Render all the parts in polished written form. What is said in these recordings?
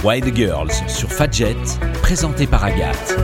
Wild Girls sur Fadjet, présenté par Agathe.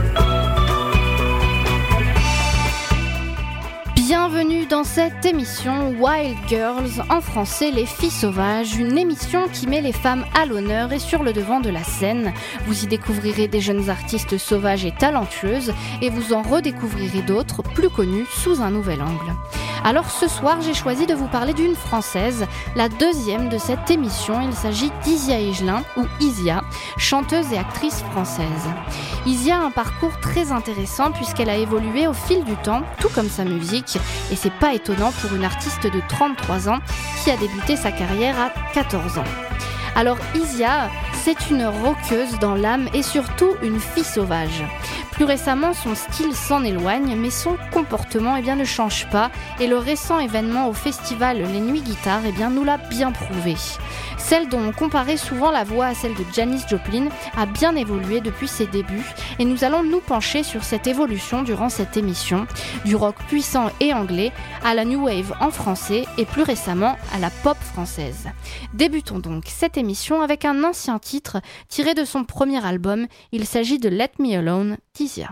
Bienvenue dans cette émission Wild Girls, en français Les Filles Sauvages, une émission qui met les femmes à l'honneur et sur le devant de la scène. Vous y découvrirez des jeunes artistes sauvages et talentueuses et vous en redécouvrirez d'autres, plus connues, sous un nouvel angle. Alors ce soir, j'ai choisi de vous parler d'une Française, la deuxième de cette émission. Il s'agit d'Isia Higelin, ou Isia, chanteuse et actrice française. Isia a un parcours très intéressant puisqu'elle a évolué au fil du temps, tout comme sa musique, et c'est pas étonnant pour une artiste de 33 ans qui a débuté sa carrière à 14 ans. Alors Isia, c'est une rockeuse dans l'âme et surtout une fille sauvage. Plus récemment, son style s'en éloigne, mais son comportement ne change pas, et le récent événement au festival Les Nuits Guitare nous l'a bien prouvé. Celle dont on comparait souvent la voix à celle de Janis Joplin a bien évolué depuis ses débuts, et nous allons nous pencher sur cette évolution durant cette émission, du rock puissant et anglais à la new wave en français et plus récemment à la pop française. Débutons donc cette émission avec un ancien titre tiré de son premier album. Il s'agit de Let Me Alone d'Isia.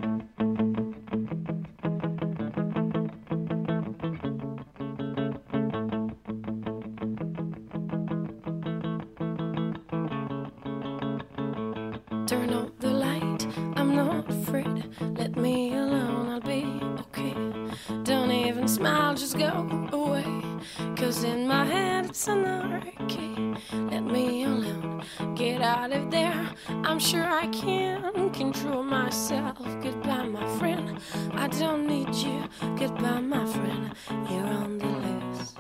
Turn off the light, I'm not afraid. Let me alone, I'll be okay. Don't even smile, just go away. 'Cause in my head it's anarchy. Let me alone, get out of there. I'm sure I can control myself. Goodbye, my friend, I don't need you. Goodbye, my friend, you're on the loose.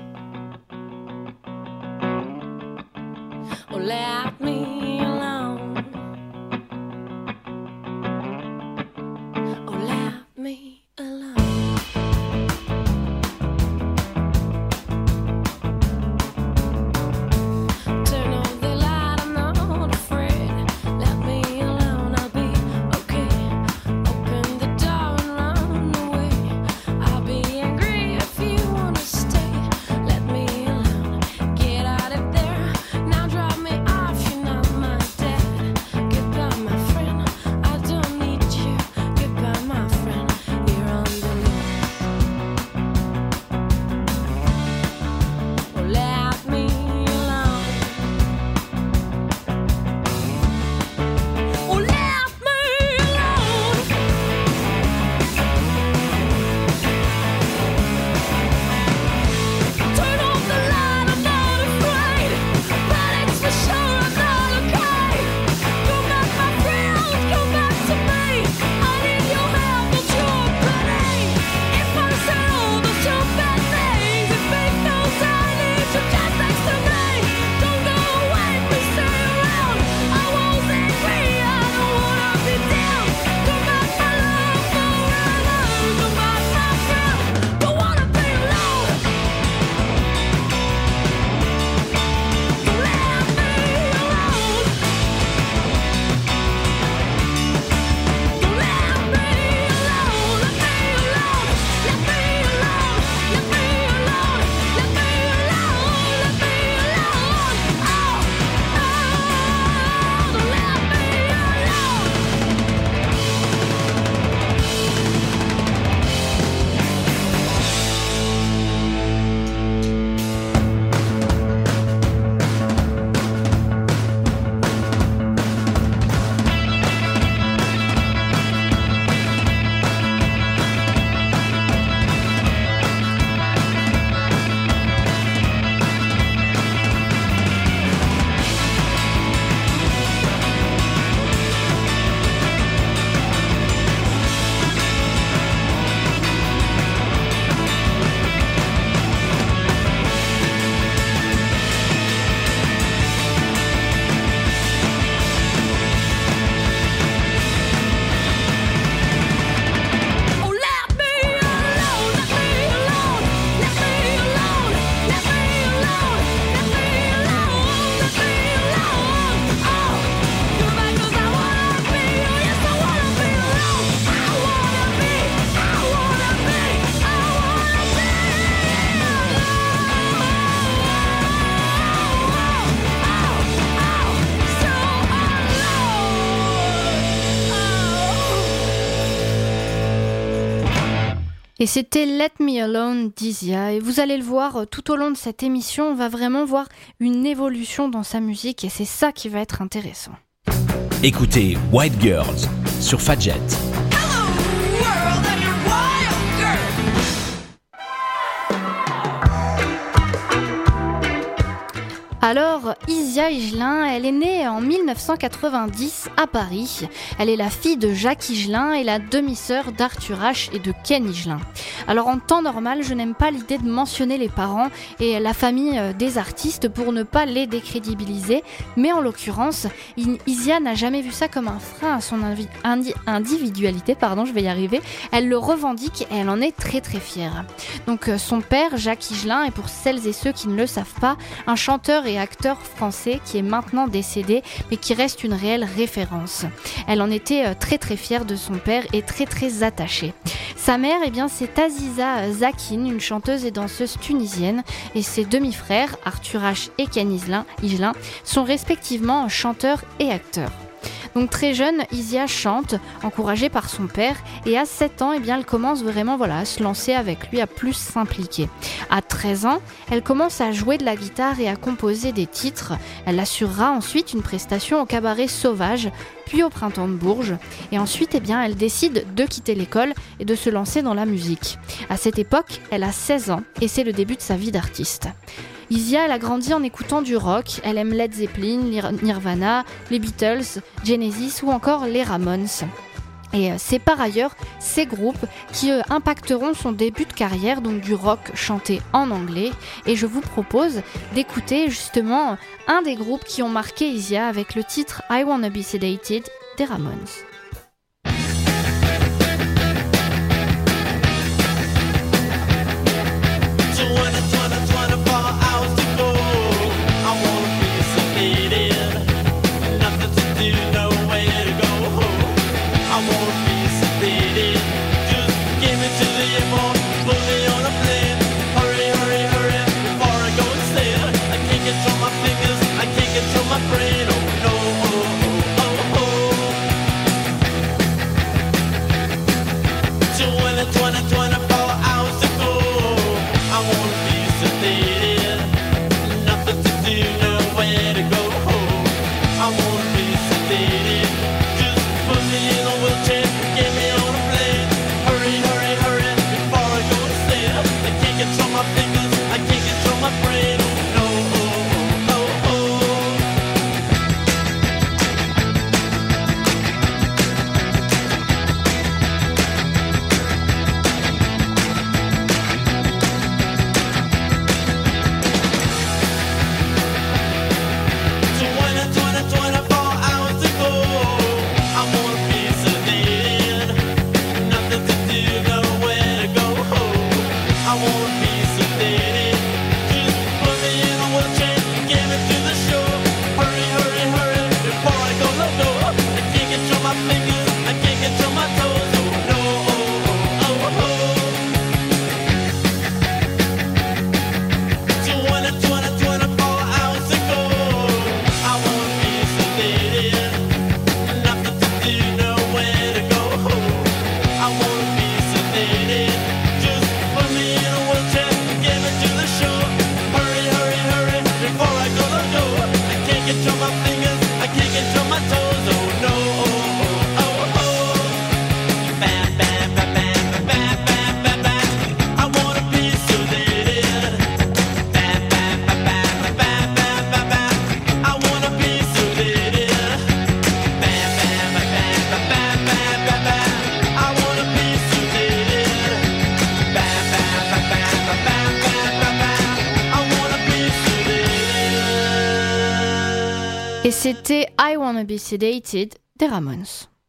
Oh, let me alone. Oh, let me alone. Turn off the light, I'm not afraid. Let me alone, I'll be okay. Open the door and run away. Et c'était Let Me Alone d'Isia. Et vous allez le voir tout au long de cette émission, on va vraiment voir une évolution dans sa musique et c'est ça qui va être intéressant. Écoutez White Girls sur Fadjet. Alors, Isia Higelin, elle est née en 1990 à Paris. Elle est la fille de Jacques Higelin et la demi-sœur d'Arthur Ashe et de Ken Higelin. Alors en temps normal, je n'aime pas l'idée de mentionner les parents et la famille des artistes pour ne pas les décrédibiliser, mais en l'occurrence, Isia n'a jamais vu ça comme un frein à son individualité, je vais y arriver. Elle le revendique et elle en est très très fière. Donc son père, Jacques Higelin, est pour celles et ceux qui ne le savent pas, un chanteur et acteur français qui est maintenant décédé, mais qui reste une réelle référence. Elle en était très très fière de son père et très très attachée. Sa mère, c'est Aziza Zakine, une chanteuse et danseuse tunisienne, et ses demi-frères, Arthur Ashe et Ken Higelin, sont respectivement chanteurs et acteurs. Donc très jeune, Isia chante, encouragée par son père, et à 7 ans, elle commence vraiment à se lancer avec lui, à plus s'impliquer. À 13 ans, elle commence à jouer de la guitare et à composer des titres. Elle assurera ensuite une prestation au cabaret Sauvage, puis au Printemps de Bourges, et ensuite elle décide de quitter l'école et de se lancer dans la musique. À cette époque, elle a 16 ans, et c'est le début de sa vie d'artiste. Isia, elle a grandi en écoutant du rock, elle aime Led Zeppelin, Nirvana, les Beatles, Genesis ou encore les Ramones. Et c'est par ailleurs ces groupes qui impacteront son début de carrière, donc du rock chanté en anglais. Et je vous propose d'écouter justement un des groupes qui ont marqué Isia avec le titre I Wanna Be Sedated des Ramones. Et c'était I Wanna Be Sedated des Ramones.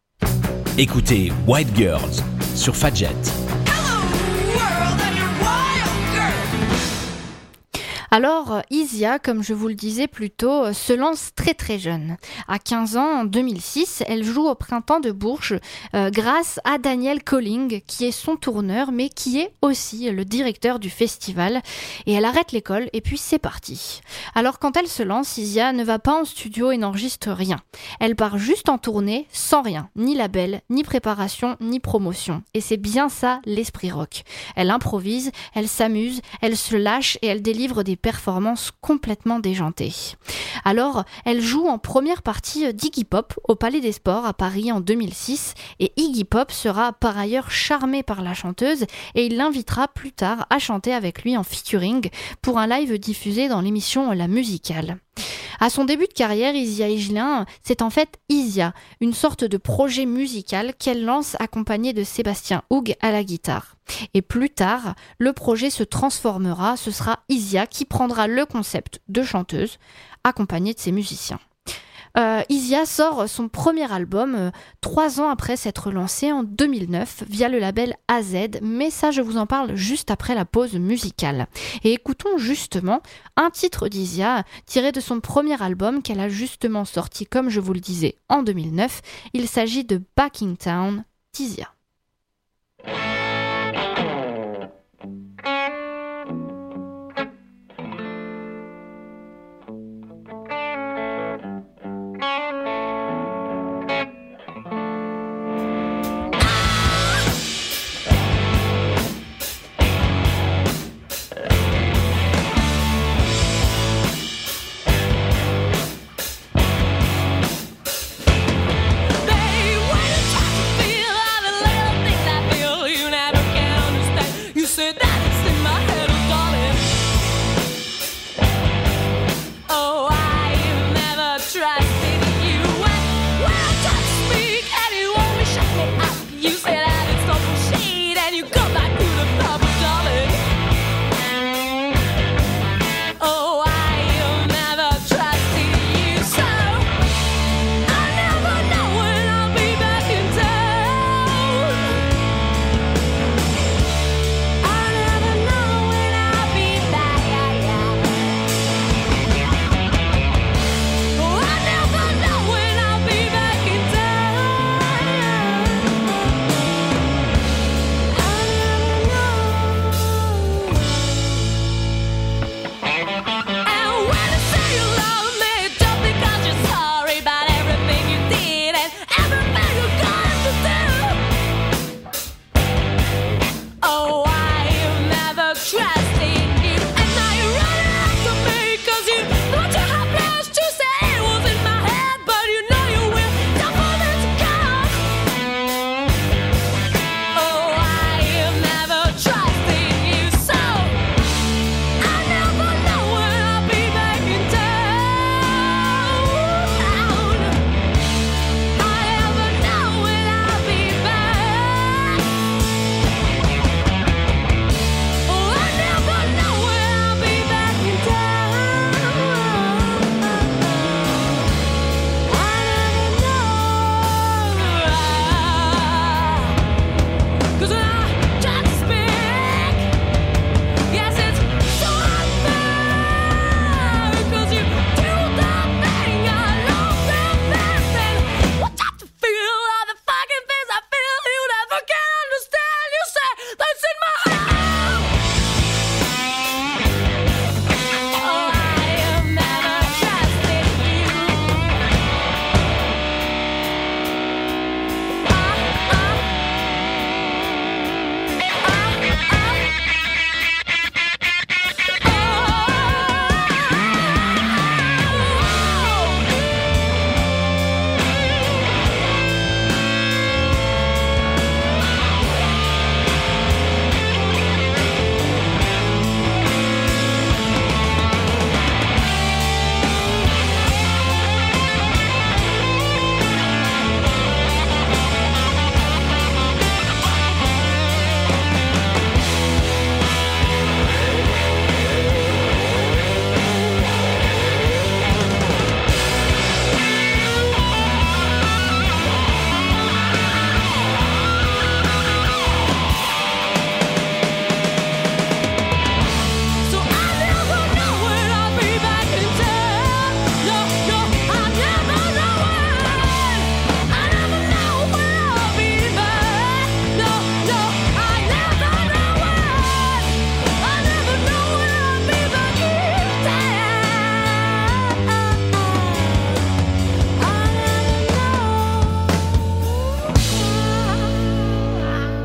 Écoutez White Girls sur Fadjet. Alors, Isia, comme je vous le disais plus tôt, se lance très très jeune. À 15 ans, en 2006, elle joue au Printemps de Bourges grâce à Daniel Colling, qui est son tourneur, mais qui est aussi le directeur du festival. Et elle arrête l'école et puis c'est parti. Alors quand elle se lance, Isia ne va pas en studio et n'enregistre rien. Elle part juste en tournée, sans rien, ni label, ni préparation, ni promotion. Et c'est bien ça l'esprit rock. Elle improvise, elle s'amuse, elle se lâche et elle délivre des performances complètement déjantées. Alors, elle joue en première partie d'Iggy Pop au Palais des Sports à Paris en 2006 et Iggy Pop sera par ailleurs charmé par la chanteuse et il l'invitera plus tard à chanter avec lui en featuring pour un live diffusé dans l'émission La Musicale. À son début de carrière, Isia Higelin, c'est en fait Isia, une sorte de projet musical qu'elle lance accompagnée de Sébastien Houg à la guitare. Et plus tard, le projet se transformera, ce sera Isia qui prendra le concept de chanteuse, accompagnée de ses musiciens. Isia sort son premier album 3 ans après s'être lancée en 2009 via le label AZ, mais ça je vous en parle juste après la pause musicale. Et écoutons justement un titre d'Isia tiré de son premier album qu'elle a justement sorti, comme je vous le disais, en 2009. Il s'agit de Back in Town d'Isia. They went to feel out of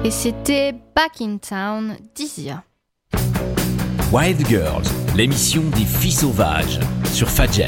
Et c'était Back in Town d'Isia. Wild Girls, l'émission des filles sauvages sur Fadjet.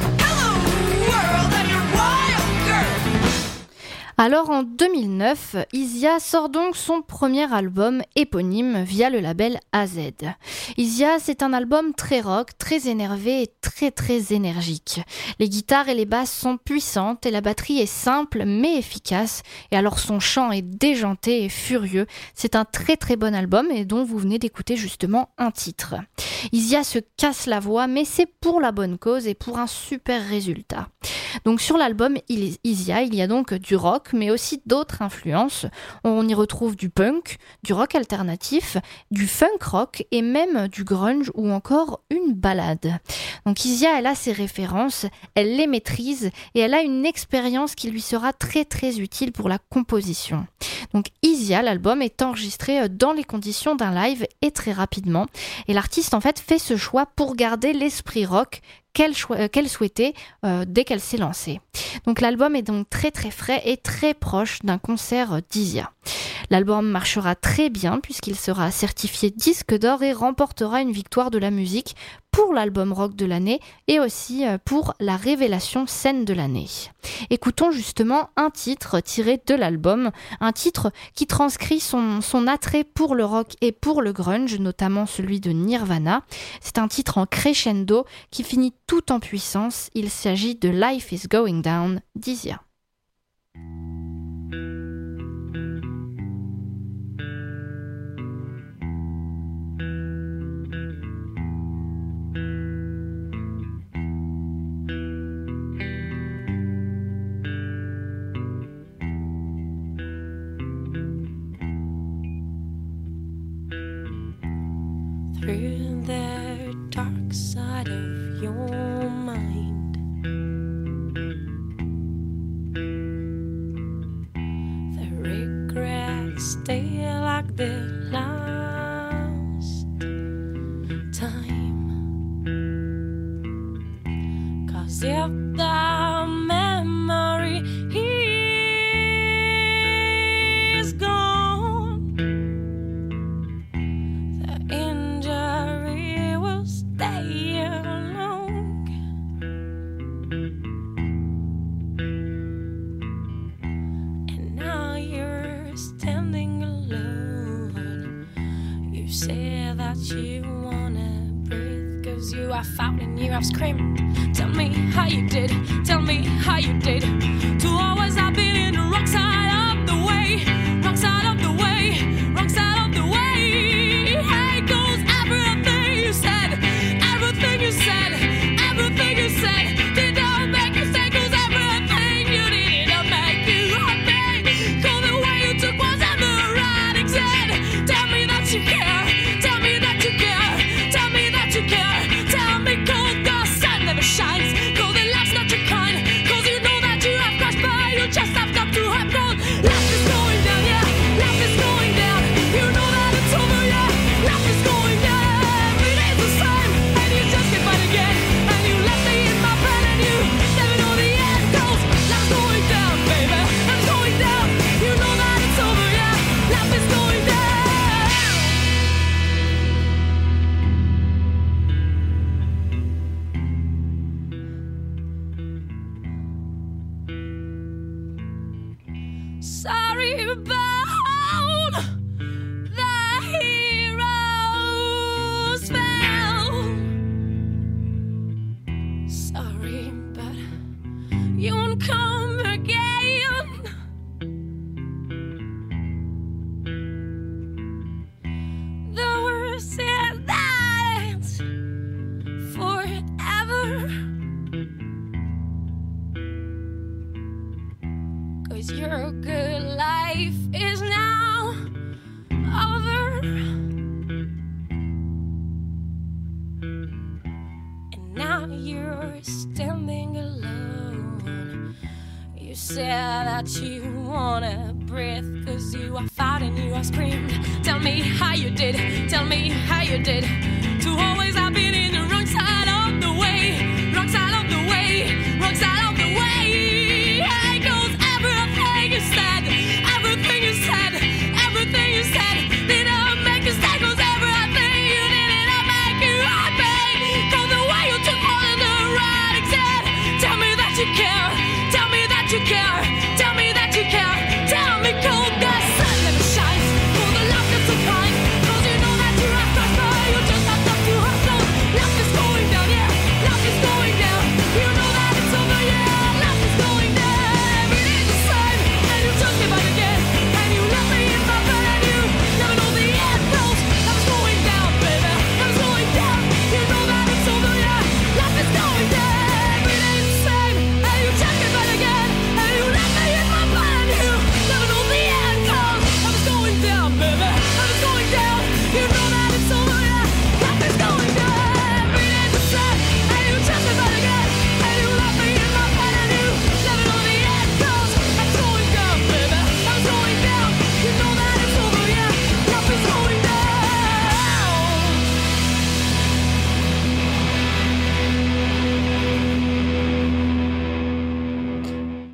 Alors en 2009, Isia sort donc son premier album éponyme via le label AZ. Isia, c'est un album très rock, très énervé et très énergique. Les guitares et les basses sont puissantes et la batterie est simple mais efficace. Et alors son chant est déjanté et furieux. C'est un très bon album et dont vous venez d'écouter justement un titre. Isia se casse la voix mais c'est pour la bonne cause et pour un super résultat. Donc sur l'album Isia, il y a donc du rock mais aussi d'autres influences. On y retrouve du punk, du rock alternatif, du funk rock et même du grunge ou encore une ballade. Donc Isia, elle a ses références, elle les maîtrise et elle a une expérience qui lui sera très utile pour la composition. Donc Isia, l'album est enregistré dans les conditions d'un live et très rapidement. Et l'artiste en fait fait ce choix pour garder l'esprit rock qu'elle souhaitait dès qu'elle s'est lancée. Donc l'album est donc très frais et très proche d'un concert d'Isia. L'album marchera très bien puisqu'il sera certifié disque d'or et remportera une victoire de la musique pour l'album rock de l'année et aussi pour la révélation scène de l'année. Écoutons justement un titre tiré de l'album, un titre qui transcrit son attrait pour le rock et pour le grunge, notamment celui de Nirvana. C'est un titre en crescendo qui finit tout en puissance. Il s'agit de Life is Going Down d'Isia. Through the dark side of your mind, the regrets stay like the last time. 'Cause if the memory is gone, the injury will stay along. And now you're standing alone. You say that you wanna breathe, 'cause you have fought and you have screamed. Tell me how you did, tell me how you did. To always have been in the wrong side of the way, wrong side of the way, wrong side of the way. Hey, goes everything you said, everything you said, everything you said. Did not make you say, 'cause everything you did to make you happy. 'Cause the way you took was ever right, exact. Tell me that you care, tell me that you care, tell me that you care. Tell me 'cause the sun never shines, 'cause the light's not your kind, 'cause you know that you have crashed by, you just have got to have gone. Life is going down, yeah, life is going down. You know that it's over, yeah, life is going down. Every day's the same, and you just get fight again. And you left me in my bed, and you never know the end goes. Life's going down, baby, life's going down. You know that it's over, yeah, life is going down. Sorry about the heroes fell. Sorry, but you won't come again. The worst is that it's forever. 'Cause your good life is now over. And now you're standing alone. You said that you wanna breathe, 'cause you are fought and you are screamed. Tell me how you did, tell me how you did. To always have been in the wrong side of the way, wrong side of the way, wrong side of the way. Hey, 'cause everything you said, everything you said, everything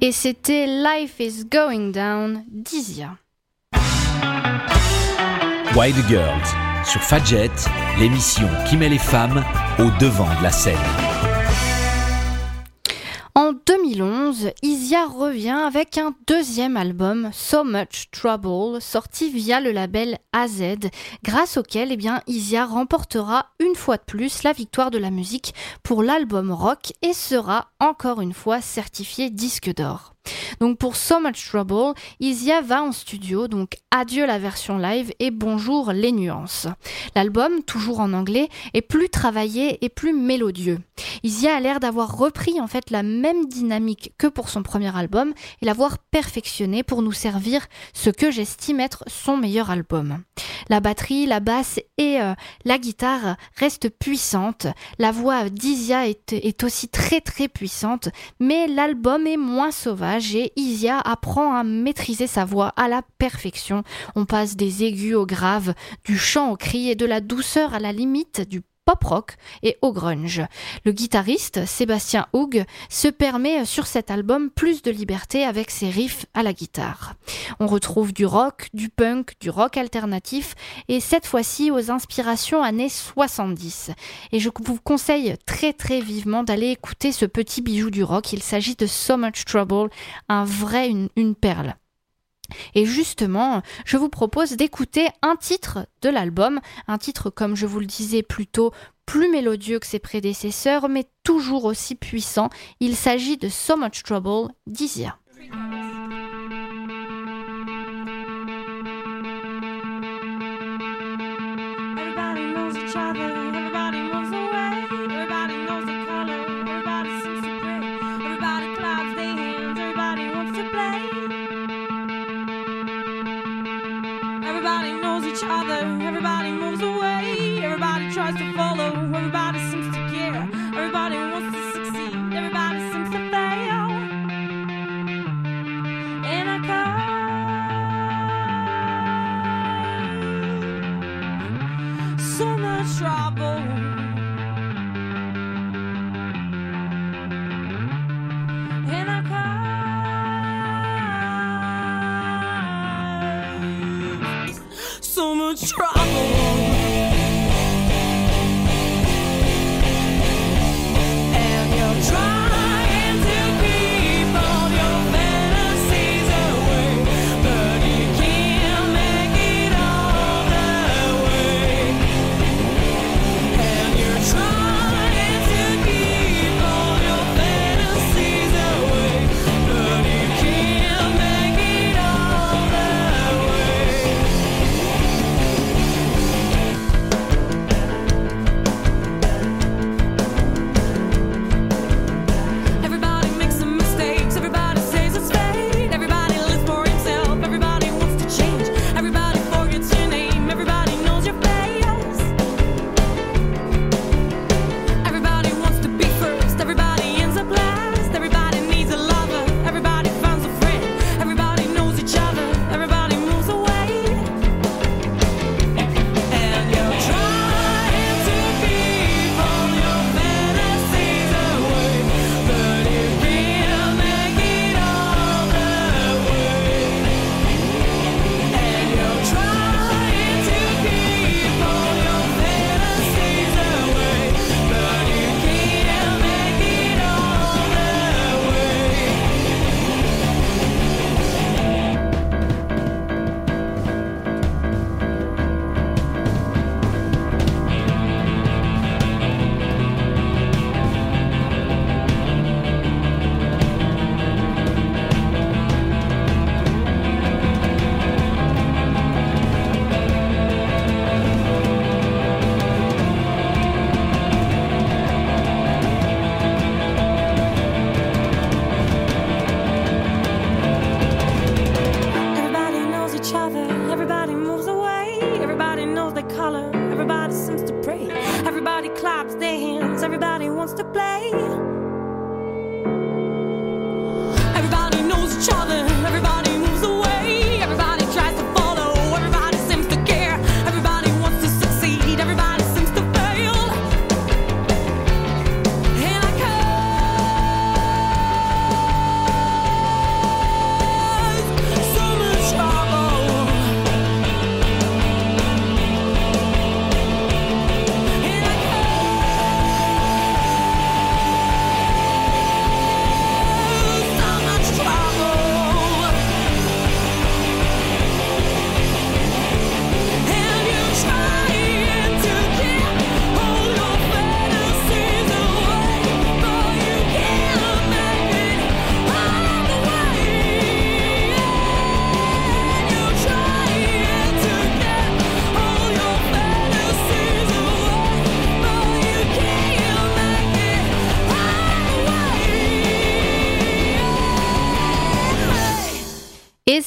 Et c'était Life is Going Down d'Isia. Wild Girls sur Fadjet, l'émission qui met les femmes au devant de la scène. En 2011, Isia revient avec un deuxième album, So Much Trouble, sorti via le label AZ, grâce auquel Isia remportera une fois de plus la victoire de la musique pour l'album rock et sera encore une fois certifié disque d'or. Donc pour So Much Trouble, Isia va en studio, donc adieu la version live et bonjour les nuances. L'album, toujours en anglais, est plus travaillé et plus mélodieux. Isia a l'air d'avoir repris en fait la même dynamique que pour son premier album et l'avoir perfectionné pour nous servir ce que j'estime être son meilleur album. La batterie, la basse et la guitare restent puissantes. La voix d'Isia est aussi très très puissante, mais l'album est moins sauvage et Isia apprend à maîtriser sa voix à la perfection. On passe des aigus au grave, du chant au cri et de la douceur à la limite du pop-rock et au grunge. Le guitariste, Sébastien Houg, se permet sur cet album plus de liberté avec ses riffs à la guitare. On retrouve du rock, du punk, du rock alternatif et cette fois-ci aux inspirations années 70. Et je vous conseille très très vivement d'aller écouter ce petit bijou du rock. Il s'agit de So Much Trouble, une perle. Et justement, je vous propose d'écouter un titre de l'album, un titre comme je vous le disais plus tôt, plus mélodieux que ses prédécesseurs, mais toujours aussi puissant. Il s'agit de So Much Trouble d'Isia. Everybody moves away, everybody tries to follow, everybody seems to care, everybody wants to succeed, everybody seems to fail. And I cause so much trouble. And I cause so much trouble. And you're trying to keep all your fantasies away, but you can't make it all that way. And you're trying to keep all your fantasies away, but you can't make it all that way. Everybody makes some mistakes, everybody says it's fate, everybody lives for himself, everybody wants to change, everybody forgets your name, everybody knows your face. Everybody wants to be first, everybody ends up last, everybody needs a lover, everybody finds a friend, everybody knows each other, everybody moves away. And you're trying to keep all your fantasies away, but you can't make it all that way. And you're trying to keep all your fantasies away, but you can't make it all that way. Everybody knows each other, everybody moves away, everybody knows their color, everybody seems to pray, everybody claps their hands, everybody wants to play. Everybody knows each other, everybody moves away, everybody tries to follow, everybody seems to care, everybody wants to succeed, everybody seems to fail. And I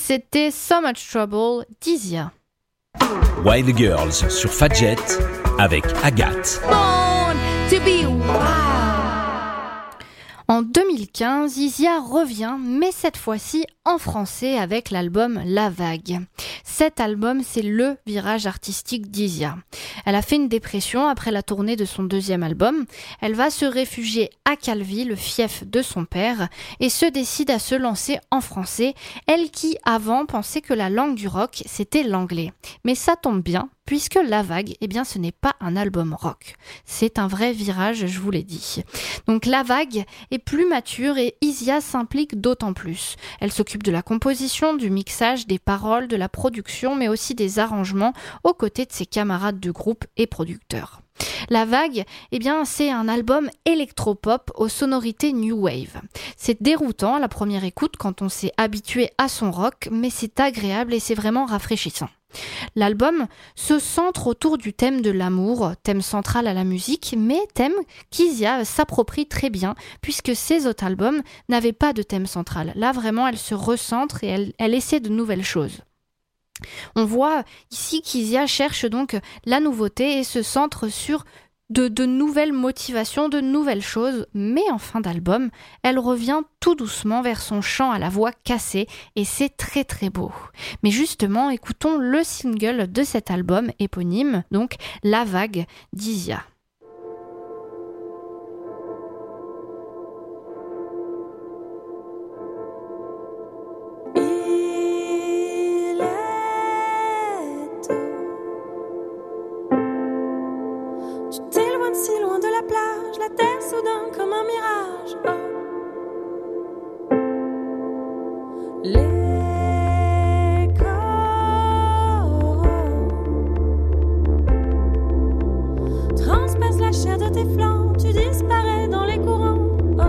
C'était So Much Trouble d'Isia. Wild Girls sur Fadjet avec Agathe. Born to be wild. En 2015, Isia revient, mais cette fois-ci en français avec l'album La Vague. Cet album, c'est le virage artistique d'Isia. Elle a fait une dépression après la tournée de son deuxième album. Elle va se réfugier à Calvi, le fief de son père, et se décide à se lancer en français, elle qui, avant, pensait que la langue du rock, c'était l'anglais. Mais ça tombe bien, puisque La Vague, eh bien, ce n'est pas un album rock. C'est un vrai virage, je vous l'ai dit. Donc La Vague est plus mature et Isia s'implique d'autant plus. Elle s'occupe de la composition, du mixage, des paroles, de la production, mais aussi des arrangements aux côtés de ses camarades de groupe et producteurs. La Vague, eh bien, c'est un album électropop aux sonorités new wave. C'est déroutant à la première écoute quand on s'est habitué à son rock, mais c'est agréable et c'est vraiment rafraîchissant. L'album se centre autour du thème de l'amour, thème central à la musique, mais thème qu'Isia s'approprie très bien, puisque ses autres albums n'avaient pas de thème central. Là, vraiment, elle se recentre et elle essaie de nouvelles choses. On voit ici qu'Isia cherche donc la nouveauté et se centre sur de nouvelles motivations, de nouvelles choses, mais en fin d'album, elle revient tout doucement vers son chant à la voix cassée et c'est très très beau. Mais justement, écoutons le single de cet album éponyme, donc La Vague d'Isia. Si loin de la plage, la terre soudain comme un mirage. Oh. Les coraux transpercent la chair de tes flancs, tu disparais dans les courants. Oh.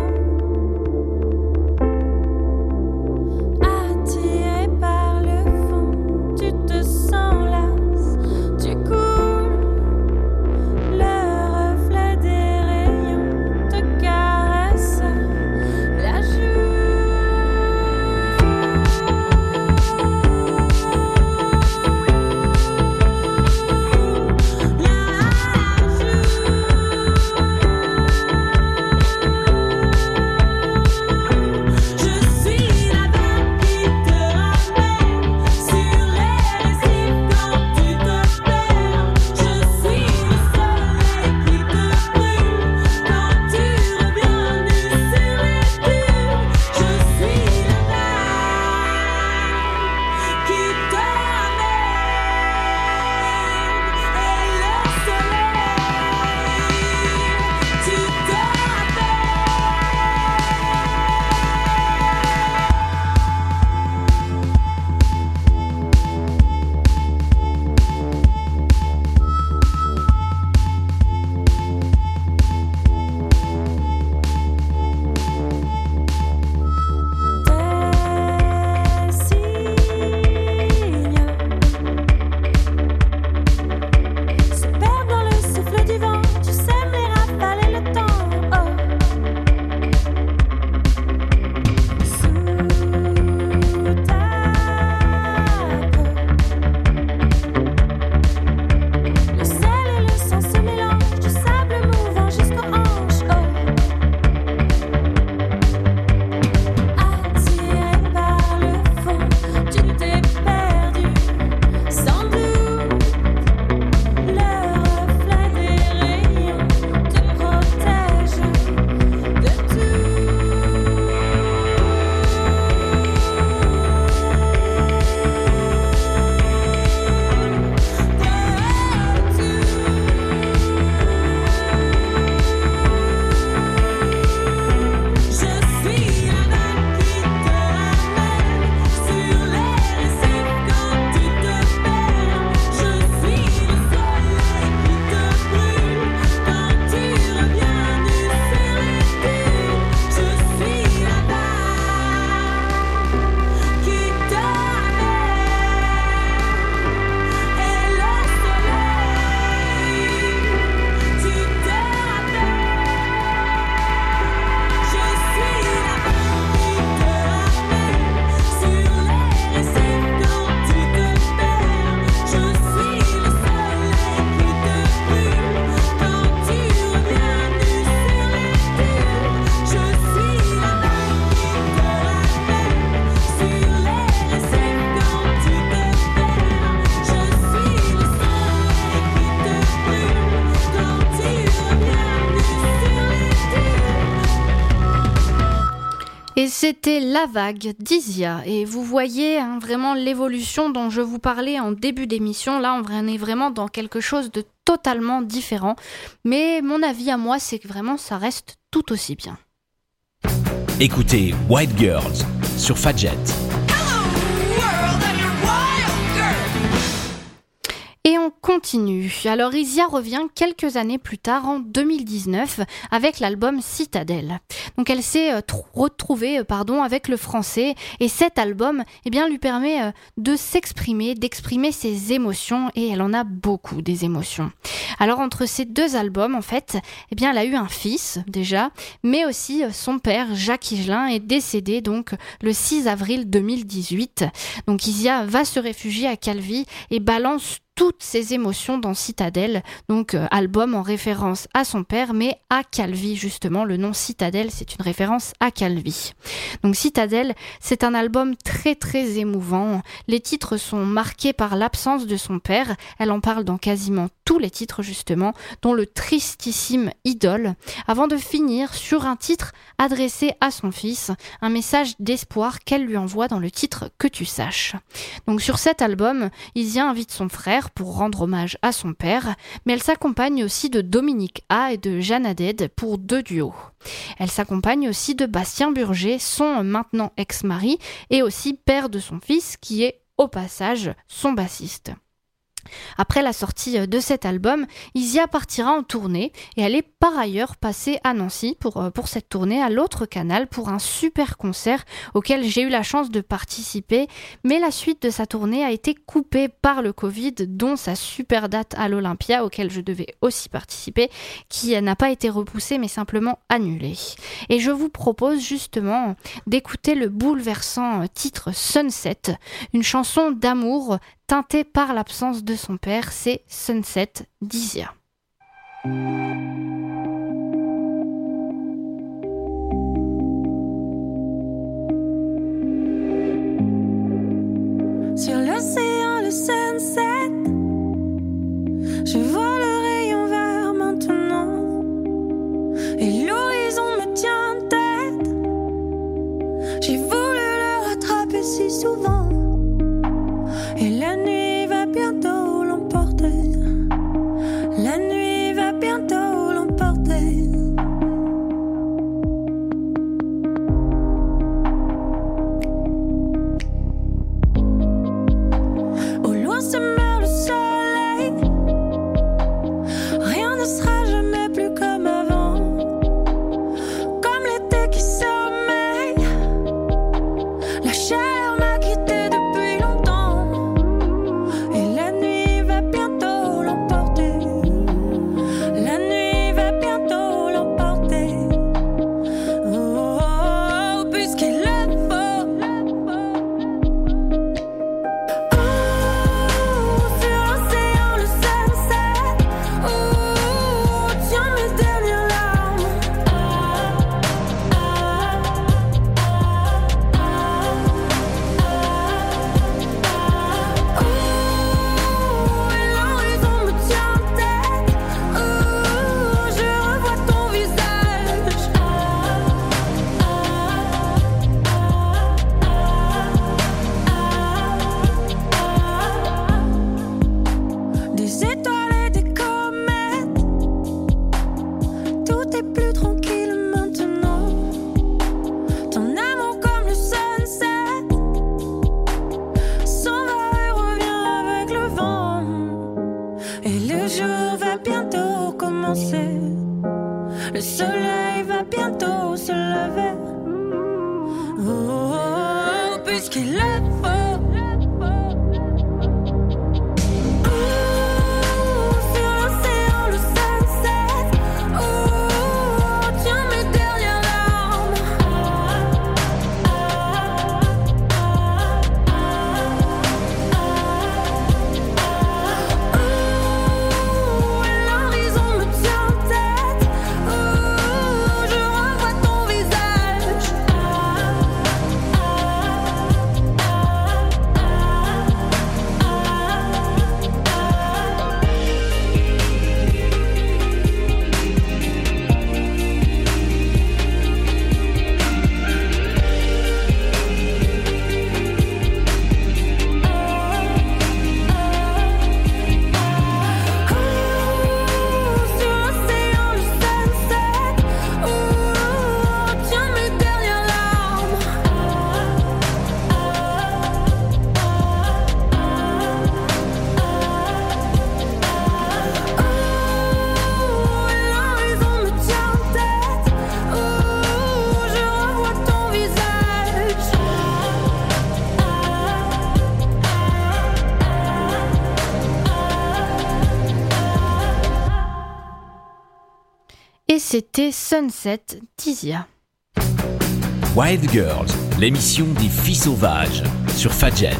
Attiré par le fond, tu te sens lasse, tu coules. Le reflet des rayons te caresse. C'était La Vague d'Isia et vous voyez vraiment l'évolution dont je vous parlais en début d'émission. Là, on est vraiment dans quelque chose de totalement différent. Mais mon avis à moi, c'est que vraiment ça reste tout aussi bien. Écoutez White Girls sur Fadjet. Et on continue. Alors Isia revient quelques années plus tard, en 2019, avec l'album Citadelle. Donc elle s'est retrouvée avec le français, et cet album lui permet de s'exprimer, d'exprimer ses émotions, et elle en a beaucoup des émotions. Alors entre ces deux albums, en fait, elle a eu un fils déjà, mais aussi son père, Jacques Higelin, est décédé donc le 6 avril 2018. Donc Isia va se réfugier à Calvi et balance toutes ses émotions dans Citadelle, donc album en référence à son père, mais à Calvi justement. Le nom Citadelle, c'est une référence à Calvi. Donc Citadelle, c'est un album très très émouvant. Les titres sont marqués par l'absence de son père. Elle en parle dans quasiment tous les titres justement, dont le tristissime Idole, avant de finir sur un titre adressé à son fils, un message d'espoir qu'elle lui envoie dans le titre Que tu saches. Donc sur cet album, Isia invite son frère pour rendre hommage à son père, mais elle s'accompagne aussi de Dominique A et de Jeanne Haddad pour 2 duos. Elle s'accompagne aussi de Bastien Burger, son maintenant ex-mari, et aussi père de son fils, qui est au passage son bassiste. Après la sortie de cet album, Isia partira en tournée et elle est par ailleurs passée à Nancy pour cette tournée à l'autre canal pour un super concert auquel j'ai eu la chance de participer, mais la suite de sa tournée a été coupée par le Covid, dont sa super date à l'Olympia auquel je devais aussi participer, qui n'a pas été repoussée mais simplement annulée. Et je vous propose justement d'écouter le bouleversant titre Sunset, une chanson d'amour teintée par l'absence de son père, c'est Sunset d'Isia. Sur l'océan, le sunset, je vois le rayon vert maintenant, et l'horizon me tient tête. J'ai voulu le rattraper si souvent, et la nuit va bientôt l'emporter. La nuit va bientôt l'emporter. Au loin se meurt le soleil. Rien ne sera jamais plus comme avant. Comme l'été qui sommeille. La chaleur m'a quitté depuis longtemps. Et la nuit va bientôt l'emporter. La nuit va bientôt l'emporter. Oh, oh, oh, puisqu'il le faut. Oh, sur l'océan, le sunset. Oh, tiens mes dernières larmes. Oh, et l'horizon me tient tête. Oh, je revois ton visage. Des étoiles et des comètes. Tout est plus tranquille maintenant. Ton amour comme le sunset s'en va et revient avec le vent. Et le jour va bientôt commencer. Le soleil va bientôt se lever. Oh, oh, oh, puisqu'il le faut. Oh, sur l'océan, le sunset. Oh, tiens mes dernières larmes. Oh, et l'horizon me tient tête. Oh, je revois ton visage. Et c'était Sunset d'Isia. Wild Girls, l'émission des filles sauvages sur Fadjet.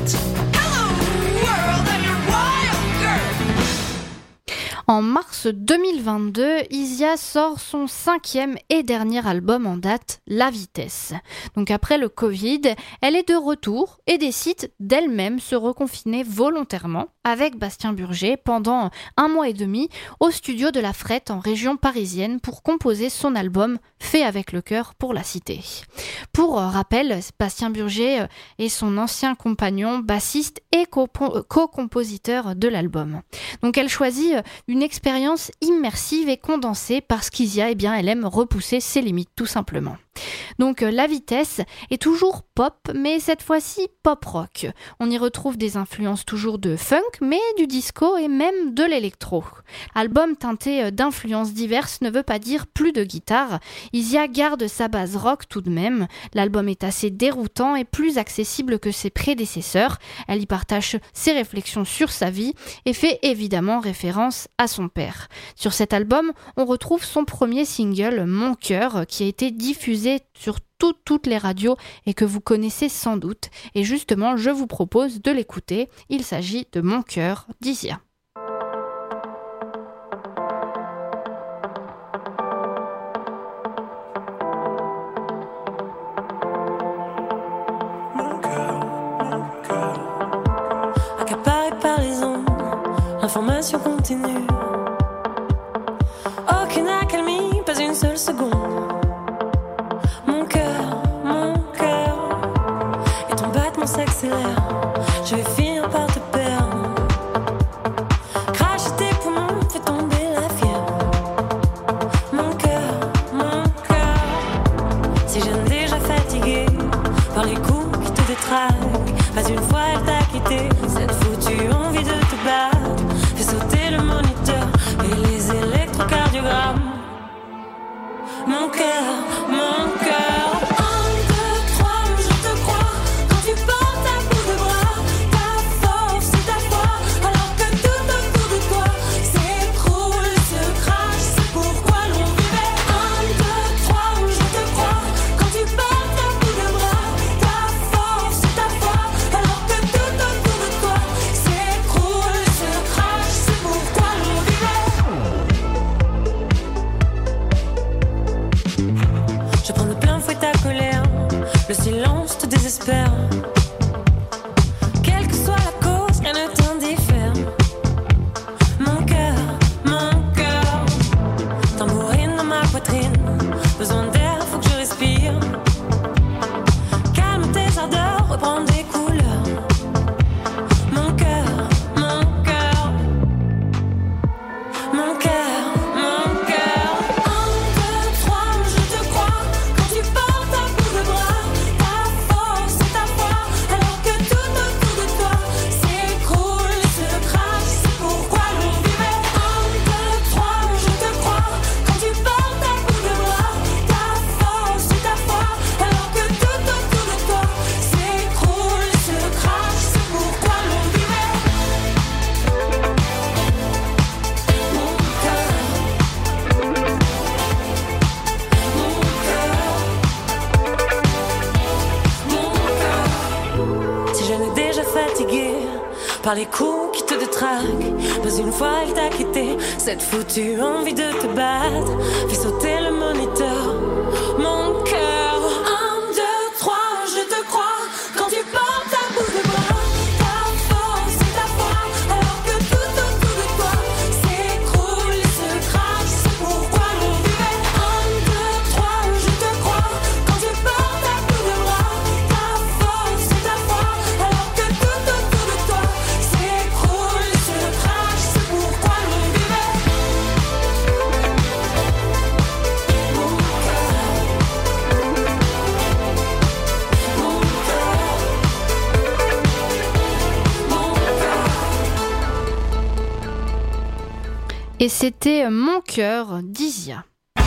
En mars 2022, Isia sort son 5e et dernier album en date, La Vitesse. Donc après le Covid, elle est de retour et décide d'elle-même se reconfiner volontairement avec Bastien Burger pendant 1 mois et demi au studio de La Frette en région parisienne pour composer son album Fait avec le cœur pour la cité. Pour rappel, Bastien Burger est son ancien compagnon, bassiste et co-compositeur de l'album. Donc elle choisit une expérience immersive et condensée parce qu'Isia, elle aime repousser ses limites tout simplement. Donc La Vitesse est toujours pop, mais cette fois-ci pop rock. On y retrouve des influences toujours de funk, mais du disco et même de l'électro. Album teinté d'influences diverses ne veut pas dire plus de guitare. Isia garde sa base rock tout de même. L'album est assez déroutant et plus accessible que ses prédécesseurs. Elle y partage ses réflexions sur sa vie et fait évidemment référence à son père. Sur cet album, on retrouve son premier single, Mon cœur, qui a été diffusé sur toutes les radios et que vous connaissez sans doute. Et justement, je vous propose de l'écouter. Il s'agit de Mon cœur d'Isia. Accaparé par les ondes, l'information continue. Aucune accalmie, pas une seule seconde. Mon cœur, et ton battement s'accélère. Je vais finir par te perdre. Cracher tes poumons, fait tomber la fièvre. Mon cœur, si je n'ai déjà fatigué par les coups qui te détraquent. Pas une fois elle t'a quitté, cette foutue envie de te battre. Fais sauter le moniteur et les électrocardiogrammes. Mon cœur. 1, 2, 3, je te crois. Quand tu portes à bout de bras, ta force et ta foi, alors que tout autour de toi s'écroule, se crache. C'est pourquoi l'on vivait. 1, 2, 3, je te crois. Quand tu portes à bout de bras, ta force et ta foi, alors que tout autour de toi s'écroule, se crache. C'est pourquoi l'on vivait. Je prends de plein fouet ta colère, le silence te désespère. Quelle que soit la cause, rien ne t'indiffère. Mon cœur, tambourine dans ma poitrine. Besoin d'air, faut que je respire. Calme tes ardeurs, reprends des couleurs. Mon cœur, mon cœur. 1, 2, 3, je te crois. Quand tu portes à bout de bras, ta force et ta foi, alors que tout autour de toi s'écroule, se crache. C'est pourquoi l'on vivait. 1, 2, 3, je te crois. Quand tu portes à bout de bras, ta force et ta foi, alors que tout autour de toi s'écroule, se crache. C'est pourquoi l'on vivait. Mon cœur. Si je n'ai déjà fatigué par les coups qui te détraquent, pas une fois elle t'a quitté, cette foutue envie de te battre, fais sauter le moniteur. Mon cœur. 1, 2, 3, je te crois. Quand tu portes à bout de bras, ta force et ta foi, alors que tout autour de toi s'écroule, se crache. C'est pourquoi l'on vivait. 1, 2, 3, je te crois. Quand tu portes à bout de bras, ta force et ta foi, alors que tout autour de toi s'écroule, se crache. C'est pourquoi l'on vivait. Mon Et c'était Mon cœur d'Isia.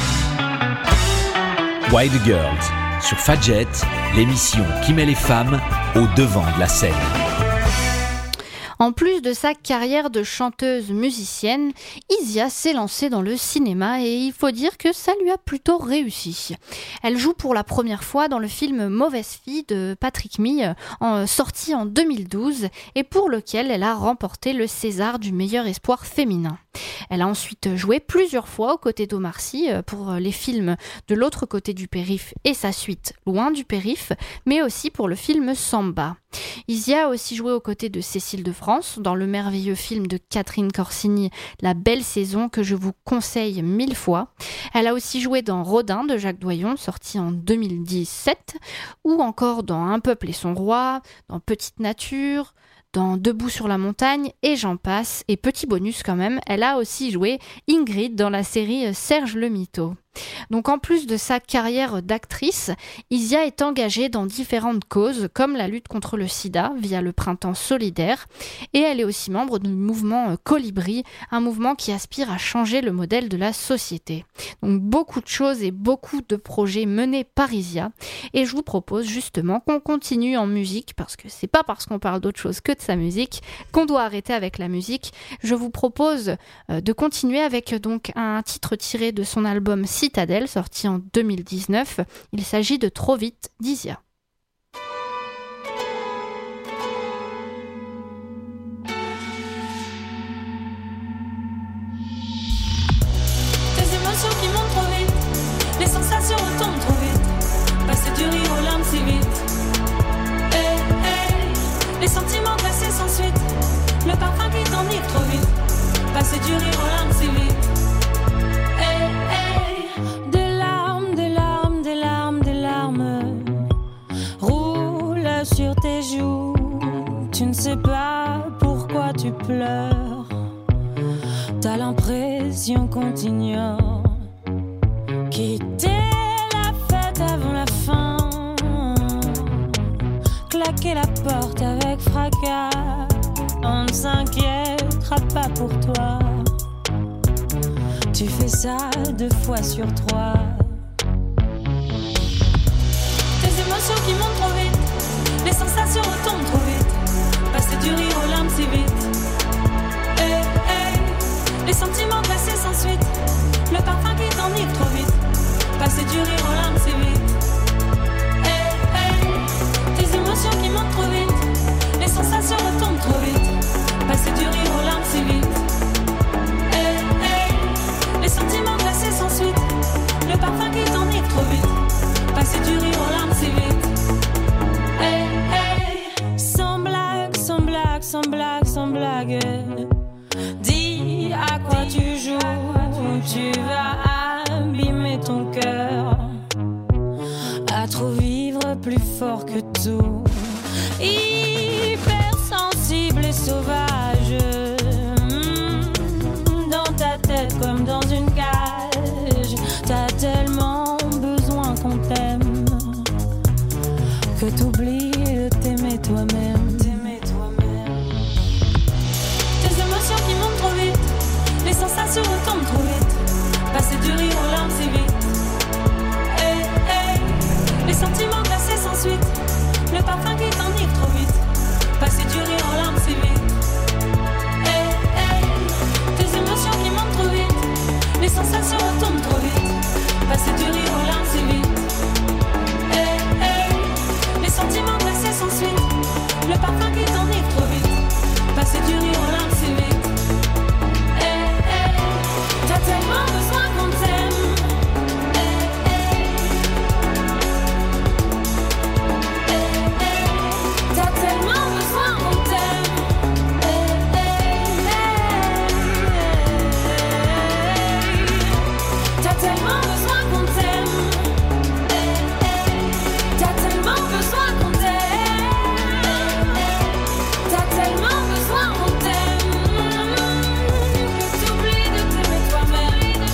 Wild Girls sur Fadjet, l'émission qui met les femmes au devant de la scène. En plus de sa carrière de chanteuse musicienne, Isia s'est lancée dans le cinéma et il faut dire que ça lui a plutôt réussi. Elle joue pour la première fois dans le film Mauvaise fille de Patrick Mille, sorti en 2012 et pour lequel elle a remporté le César du meilleur espoir féminin. Elle a ensuite joué plusieurs fois aux côtés d'Omar Sy pour les films De l'autre côté du périph' et sa suite Loin du périph', mais aussi pour le film Samba. Isia a aussi joué aux côtés de Cécile de France dans le merveilleux film de Catherine Corsini La belle saison que je vous conseille 1000 fois. Elle a aussi joué dans Rodin de Jacques Doyon sorti en 2017 ou encore dans Un peuple et son roi, dans Petite nature, dans Debout sur la montagne et j'en passe. Et petit bonus quand même, elle a aussi joué Ingrid dans la série Serge le Mito. Donc en plus de sa carrière d'actrice, Isia est engagée dans différentes causes comme la lutte contre le sida via le Printemps solidaire et elle est aussi membre du mouvement Colibri, un mouvement qui aspire à changer le modèle de la société. Donc beaucoup de choses et beaucoup de projets menés par Isia et je vous propose justement qu'on continue en musique parce que c'est pas parce qu'on parle d'autre chose que de sa musique qu'on doit arrêter avec la musique. Je vous propose de continuer avec donc un titre tiré de son album Citadelle, sorti en 2019. Il s'agit de Trop vite d'Isia. Tes émotions qui montent trop vite, les sensations retombent trop vite, passer du rire aux larmes si vite. Hey, hey, les sentiments glacés sans suite, le parfum qui t'enivre trop vite, passer du rire aux larmes si vite. Sur tes joues, tu ne sais pas pourquoi tu pleures. T'as l'impression qu'on t'ignore. Quitter la fête avant la fin, claquer la porte avec fracas. On ne s'inquiétera pas pour toi. Tu fais ça 2 fois sur 3. Tes émotions qui montent trop vite, les sensations retombent trop vite, passer du rire aux larmes si vite. Hey, hey, les sentiments glacés sans suite, le parfum qui t'enivre trop vite, passer du rire aux larmes si vite. Hey, hey, tes émotions qui montent trop vite, les sensations retombent trop vite, passer du rire aux larmes si vite. Hey, hey, les sentiments glacés sans suite, le parfum qui t'enivre trop vite, passer du rire aux larmes si vite. Sans blague, dis à quoi tu joues, tu vas abîmer ton cœur, à trop vivre plus fort que tout, hypersensible et sauvage, dans ta tête comme dans une cage, t'as tellement besoin qu'on t'aime, que t'oublies de t'aimer toi-même. Qui montent trop vite, les sensations retombent trop vite, passer du rire aux larmes si vite. Hey, hey, les sentiments glacés sans suite, le parfum qui t'enivre trop vite, passer du rire aux larmes si vite. Hey, hey, tes émotions qui montent trop vite, les sensations retombent trop vite, passer du rire aux larmes si vite. Hey, hey, les sentiments glacés sans suite, le parfum qui t'enivre trop vite, passer du rire aux larmes si vite. T'as tellement besoin qu'on t'aime. T'as tellement besoin qu'on t'aime. T'as tellement besoin qu'on t'aime. T'as tellement besoin qu'on t'aime. T'as tellement besoin qu'on t'aime. Que t'oublies de t'aimer toi-même.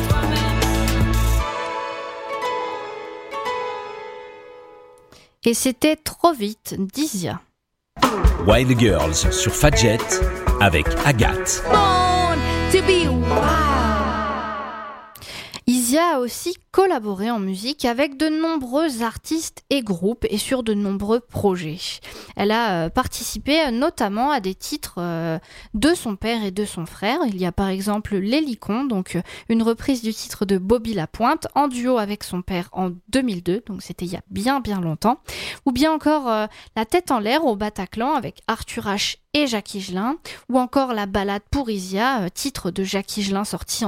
Et c'était Trop vite d'Isia. Wild Girls sur Fadjet avec Agathe. Isia Isia a aussi collaboré en musique avec de nombreux artistes et groupes et sur de nombreux projets. Elle a participé notamment à des titres de son père et de son frère. Il y a par exemple L'Hélicon, donc une reprise du titre de Bobby Lapointe en duo avec son père en 2002, donc c'était il y a bien longtemps. Ou bien encore La tête en l'air au Bataclan avec Arthur H et Jacques Higelin, ou encore La balade pour Isia, titre de Jacques Higelin sorti en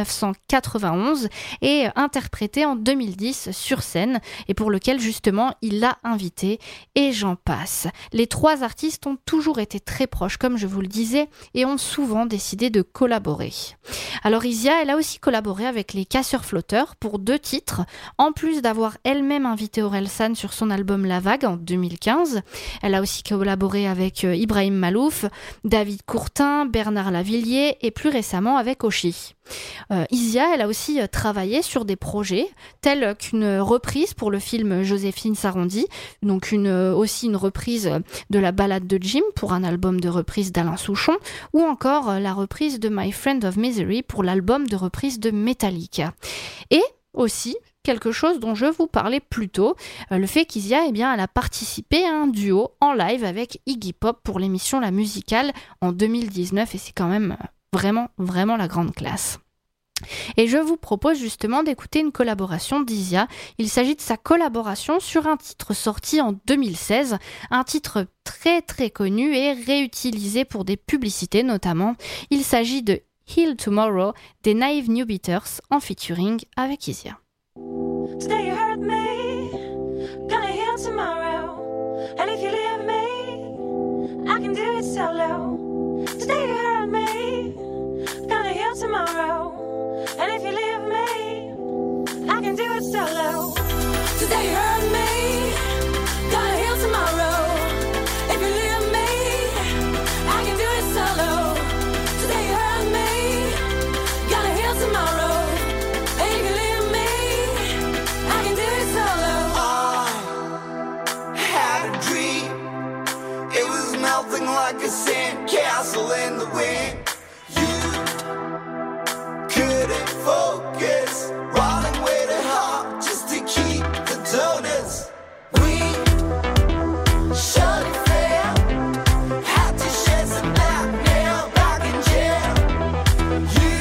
1991 et interprété en 2010 sur scène, et pour lequel justement il l'a invité, et j'en passe. Les trois artistes ont toujours été très proches, comme je vous le disais, et ont souvent décidé de collaborer. Alors Isia, elle a aussi collaboré avec les Casseurs-Flotteurs pour 2 titres, en plus d'avoir elle-même invité Orelsan sur son album La Vague en 2015. Elle a aussi collaboré avec Ibrahim Malouf, David Courtin, Bernard Lavillier et plus récemment avec Oshi. Isia, elle a aussi travaillé sur des projets tels qu'une reprise pour le film Joséphine Sarondy, donc aussi une reprise de la ballade de Jim pour un album de reprise d'Alain Souchon, ou encore la reprise de My Friend of Misery pour l'album de reprise de Metallica. Et aussi quelque chose dont je vous parlais plus tôt, le fait qu'Isia, elle a participé à un duo en live avec Iggy Pop pour l'émission La Musicale en 2019, et c'est quand même vraiment la grande classe. Et je vous propose justement d'écouter une collaboration d'Isia. Il s'agit de sa collaboration sur un titre sorti en 2016, un titre très connu et réutilisé pour des publicités notamment. Il s'agit de Heal Tomorrow des Naive New Beaters en featuring avec Isia. Today you hurt me, gonna heal tomorrow. And if you leave me, I can do it solo. Today you hurt me, gonna heal tomorrow. And if you leave me, I can do it solo. Today you hurt me, gonna heal tomorrow. If you leave me, I can do it solo. Today you hurt me, gonna heal tomorrow. And if you leave me, I can do it solo. I had a dream. It was melting like a sandcastle in the wind. Couldn't focus, running way too hard just to keep the donuts. We shut it fair, had to shed some blackmail back in jail. You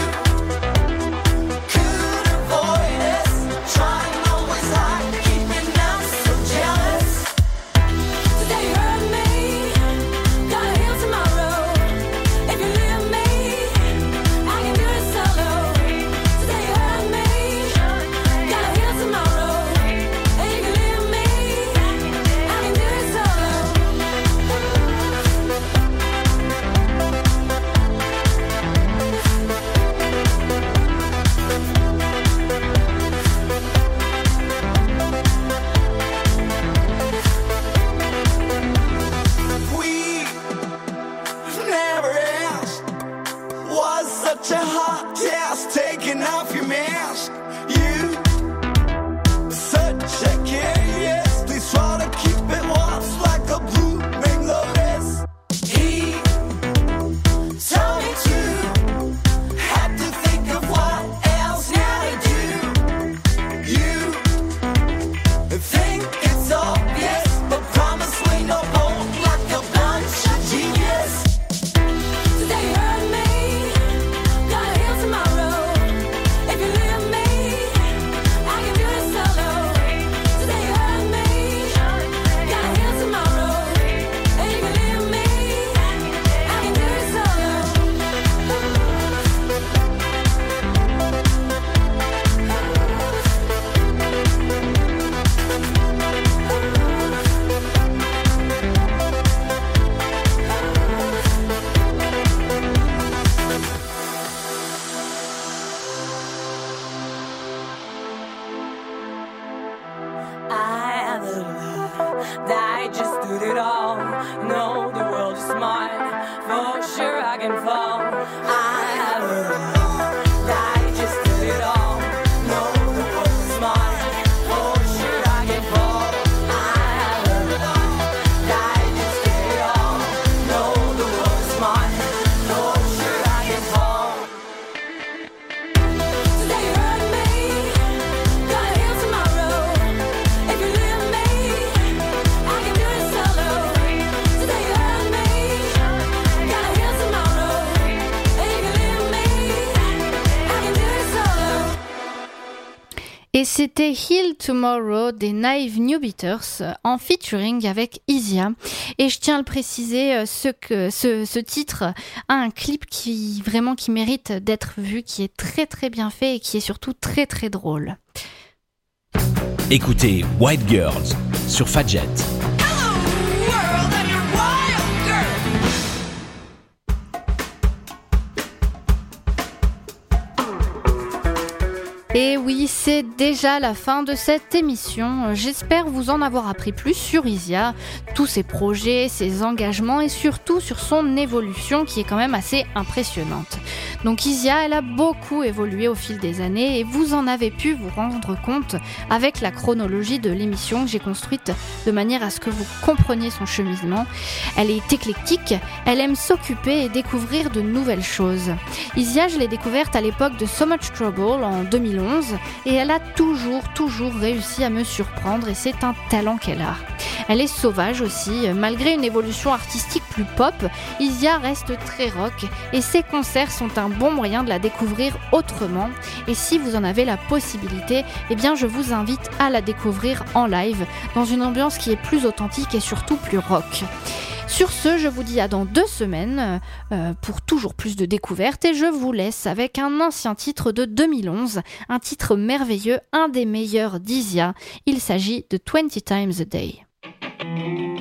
could avoid us, trying always hard, keeping us so jealous. Today you hurt me, gonna heal tomorrow. If you leave me, I can do it solo. Today you hurt me, gonna heal tomorrow. And if you leave me, I can do it solo. We never asked. Was such a hot task taking off your mask. You such a curious. Please try to keep it once like a blooming lotus. He told me to had to think of what else now to do. You think it's obvious, but promise we no bold like a bunch of genius. Today you hurt me, gonna heal tomorrow. If you leave me, Et c'était Heal Tomorrow des Naive New Beaters en featuring avec Isia. Et je tiens à le préciser, ce titre a un clip qui mérite d'être vu, qui est très très bien fait et qui est surtout très très drôle. Écoutez White Girls sur Fadjet. Et oui, c'est déjà la fin de cette émission. J'espère vous en avoir appris plus sur Isia, tous ses projets, ses engagements et surtout sur son évolution qui est quand même assez impressionnante. Donc Isia, elle a beaucoup évolué au fil des années et vous en avez pu vous rendre compte avec la chronologie de l'émission que j'ai construite de manière à ce que vous compreniez son cheminement. Elle est éclectique, elle aime s'occuper et découvrir de nouvelles choses. Isia, je l'ai découverte à l'époque de So Much Trouble en 2011 et elle a toujours réussi à me surprendre et c'est un talent qu'elle a. Elle est sauvage aussi, malgré une évolution artistique plus pop, Isia reste très rock et ses concerts sont un bon moyen de la découvrir autrement. Et si vous en avez la possibilité, eh bien je vous invite à la découvrir en live, dans une ambiance qui est plus authentique et surtout plus rock. Sur ce, je vous dis à dans 2 semaines pour toujours plus de découvertes et je vous laisse avec un ancien titre de 2011, un titre merveilleux, un des meilleurs d'Isia. Il s'agit de 20 Times a Day.